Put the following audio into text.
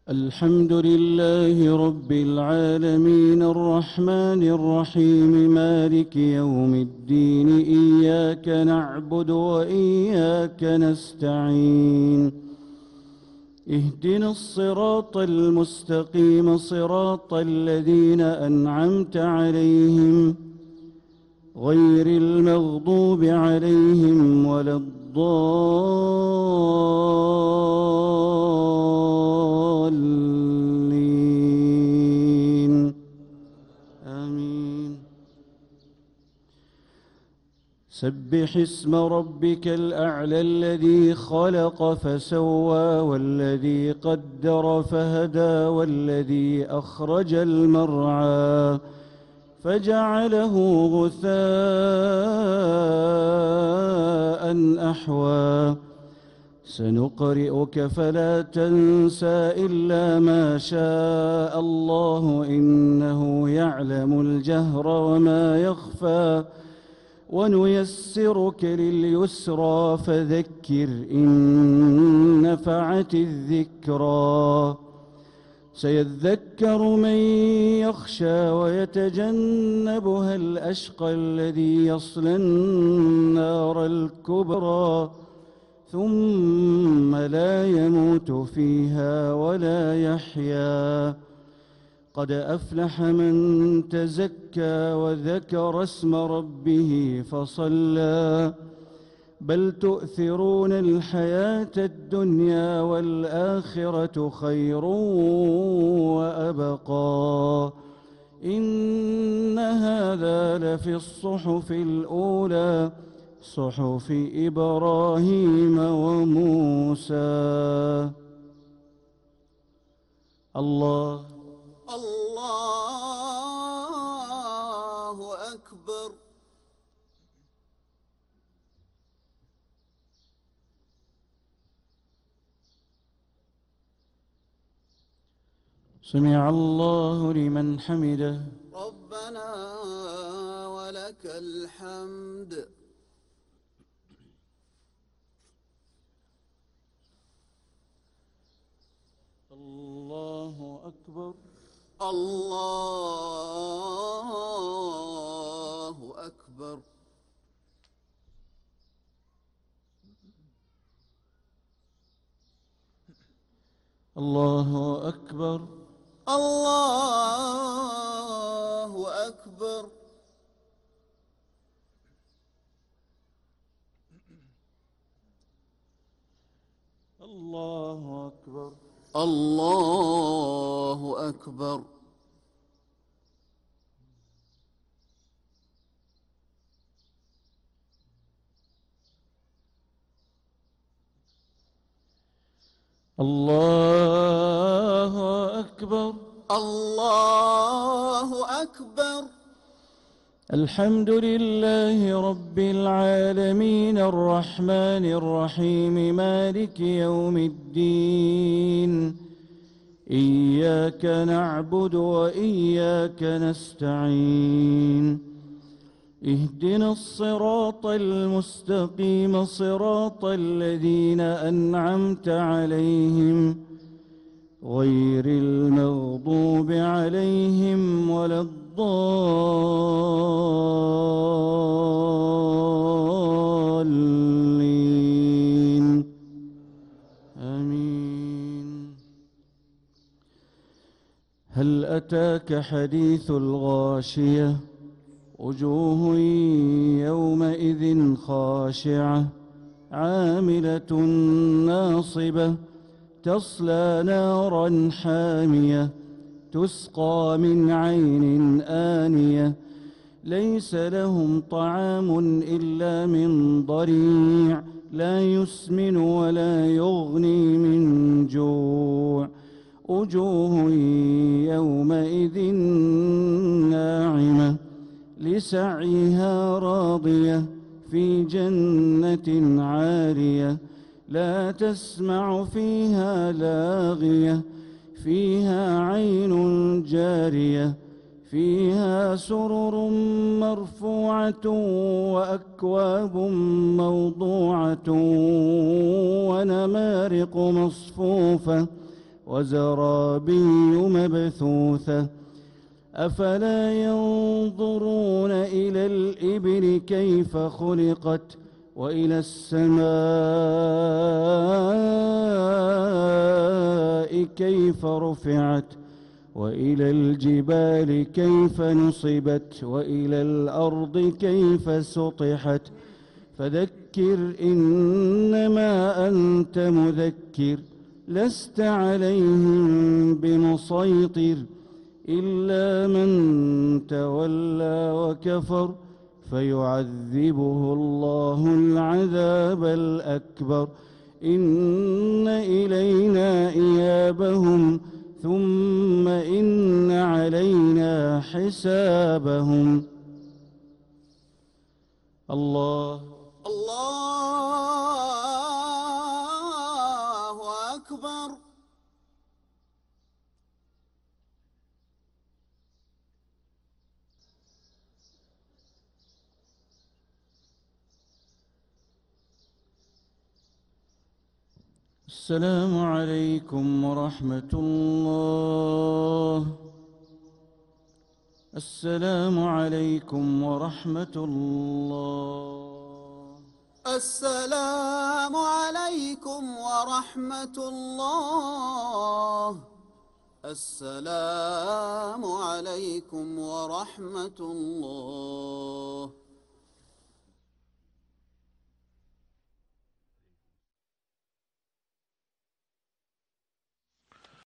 الحمد لله رب العالمين الرحمن الرحيم مالك يوم الدين إياك نعبد وإياك نستعين اهدنا الصراط المستقيم صراط الذين أنعمت عليهم غير المغضوب عليهم ولا الضالين آمين. سبح اسم ربك الأعلى الذي خلق فسوى والذي قدر فهدى والذي أخرج المرعى فجعله غثاء أحوى سنقرئك فلا تنسى إلا ما شاء الله إنه يعلم الجهر وما يخفى ونيسرك لليسرى فذكر إن نفعت الذكرى سيذكر من يخشى ويتجنبها الأشقى الذي يصلى النار الكبرى ثم لا يموت فيها ولا يحيا قد أفلح من تزكى وذكر اسم ربه فصلى بل تؤثرون الحياة الدنيا والآخرة خير وأبقى إن هذا لفي الصحف الأولى صحف إبراهيم وموسى. الله أكبر. سمع الله لمن حمده. ربنا ولك الحمد. الله أكبر. الله أكبر. الله أكبر. الله أكبر. الله أكبر. الله أكبر. الله أكبر. الله أكبر. الحمد لله رب العالمين الرحمن الرحيم مالك يوم الدين إياك نعبد وإياك نستعين اهدنا الصراط المستقيم صراط الذين أنعمت عليهم غير المغضوب عليهم ولا الضالين آمين. هل أتاك حديث الغاشية وجوه يومئذ خاشعة عاملة ناصبة تصلى نارا حامية تسقى من عين آنية ليس لهم طعام إلا من ضريع لا يسمن ولا يغني من جوع وجوه يومئذ ناعمة لسعيها راضية في جنة عالية لا تسمع فيها لاغية فيها عين جارية فيها سرر مرفوعة وأكواب موضوعة ونمارق مصفوفة وزرابي مبثوثة أفلا ينظرون إلى الإبل كيف خلقت وإلى السماء كيف رفعت وإلى الجبال كيف نصبت وإلى الأرض كيف سطحت فذكر إنما أنت مذكر لست عليهم بمسيطر إلا من تولى وكفر فيعذبه الله العذاب الأكبر إن إلينا إيابهم ثم إن علينا حسابهم. الله أكبر. السلام عليكم ورحمة الله. السلام عليكم ورحمة الله. السلام عليكم ورحمة الله. السلام عليكم ورحمة الله.